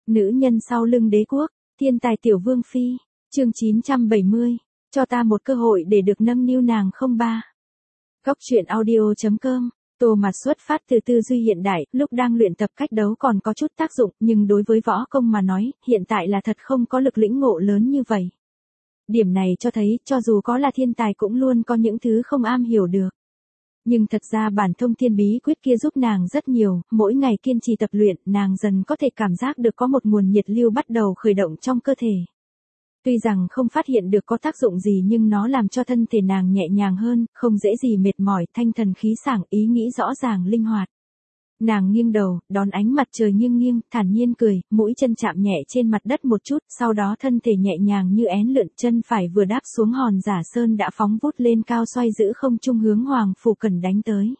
Nữ nhân sau lưng đế quốc, thiên tài tiểu vương phi, chương 970, cho ta một cơ hội để được nâng niu nàng không ba. Góc truyện audio.com, Tô Mạt xuất phát từ tư duy hiện đại, lúc đang luyện tập cách đấu còn có chút tác dụng, nhưng đối với võ công mà nói, hiện tại là thật không có lực lĩnh ngộ lớn như vậy. Điểm này cho thấy, cho dù có là thiên tài cũng luôn có những thứ không am hiểu được. Nhưng thật ra bản thông thiên bí quyết kia giúp nàng rất nhiều, mỗi ngày kiên trì tập luyện, nàng dần có thể cảm giác được có một nguồn nhiệt lưu bắt đầu khởi động trong cơ thể. Tuy rằng không phát hiện được có tác dụng gì nhưng nó làm cho thân thể nàng nhẹ nhàng hơn, không dễ gì mệt mỏi, thanh thần khí sảng, ý nghĩ rõ ràng linh hoạt. Nàng nghiêng đầu, đón ánh mặt trời nghiêng, thản nhiên cười, mũi chân chạm nhẹ trên mặt đất một chút, sau đó thân thể nhẹ nhàng như én lượn, chân phải vừa đáp xuống hòn giả sơn đã phóng vút lên cao xoay giữ không trung hướng Hoàng Phủ Cẩn đánh tới.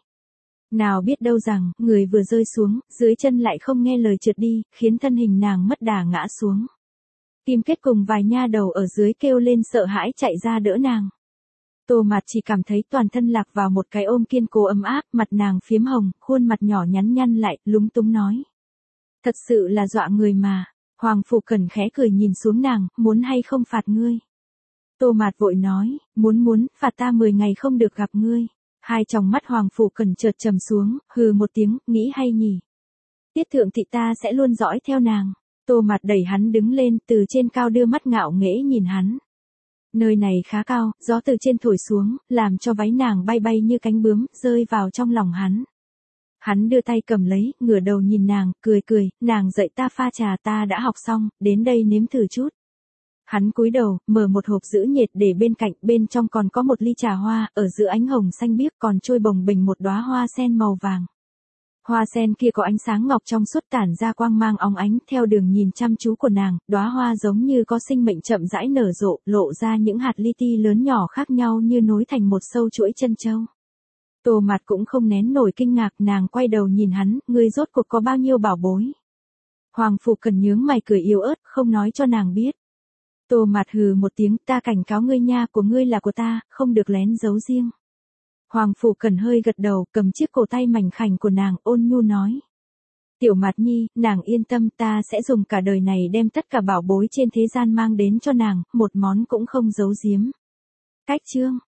Nào biết đâu rằng, người vừa rơi xuống, dưới chân lại không nghe lời trượt đi, khiến thân hình nàng mất đà ngã xuống. Kim Kết cùng vài nha đầu ở dưới kêu lên sợ hãi chạy ra đỡ nàng. Tô Mạt chỉ cảm thấy toàn thân lạc vào một cái ôm kiên cố ấm áp, mặt nàng phiếm hồng, khuôn mặt nhỏ nhắn nhăn lại, lúng túng nói. Thật sự là dọa người mà. Hoàng Phủ Cẩn khẽ cười nhìn xuống nàng, muốn hay không phạt ngươi. Tô Mạt vội nói, muốn, phạt ta 10 ngày không được gặp ngươi. Hai tròng mắt Hoàng Phủ Cẩn chợt trầm xuống, hừ một tiếng, nghĩ hay nhỉ. Tiết thượng thị ta sẽ luôn dõi theo nàng. Tô Mạt đẩy hắn đứng lên, từ trên cao đưa mắt ngạo nghễ nhìn hắn. Nơi này khá cao, gió từ trên thổi xuống, làm cho váy nàng bay bay như cánh bướm, rơi vào trong lòng hắn. Hắn đưa tay cầm lấy, ngửa đầu nhìn nàng, cười, nàng dạy ta pha trà ta đã học xong, đến đây nếm thử chút. Hắn cúi đầu, mở một hộp giữ nhiệt để bên cạnh, bên trong còn có một ly trà hoa, ở giữa ánh hồng xanh biếc còn trôi bồng bềnh một đóa hoa sen màu vàng. Hoa sen kia có ánh sáng ngọc trong suốt tản ra quang mang óng ánh, theo đường nhìn chăm chú của nàng, đóa hoa giống như có sinh mệnh chậm rãi nở rộ, lộ ra những hạt li ti lớn nhỏ khác nhau như nối thành một sâu chuỗi chân châu. Tô Mạt cũng không nén nổi kinh ngạc, nàng quay đầu nhìn hắn, ngươi rốt cuộc có bao nhiêu bảo bối. Hoàng Phủ Cẩn nhướng mày cười yếu ớt, không nói cho nàng biết. Tô Mạt hừ một tiếng, ta cảnh cáo ngươi nha, của ngươi là của ta, không được lén giấu riêng. Hoàng Phủ Cẩn hơi gật đầu, cầm chiếc cổ tay mảnh khảnh của nàng, ôn nhu nói. Tiểu Mạt Nhi, nàng yên tâm, ta sẽ dùng cả đời này đem tất cả bảo bối trên thế gian mang đến cho nàng, một món cũng không giấu giếm. Cách chương.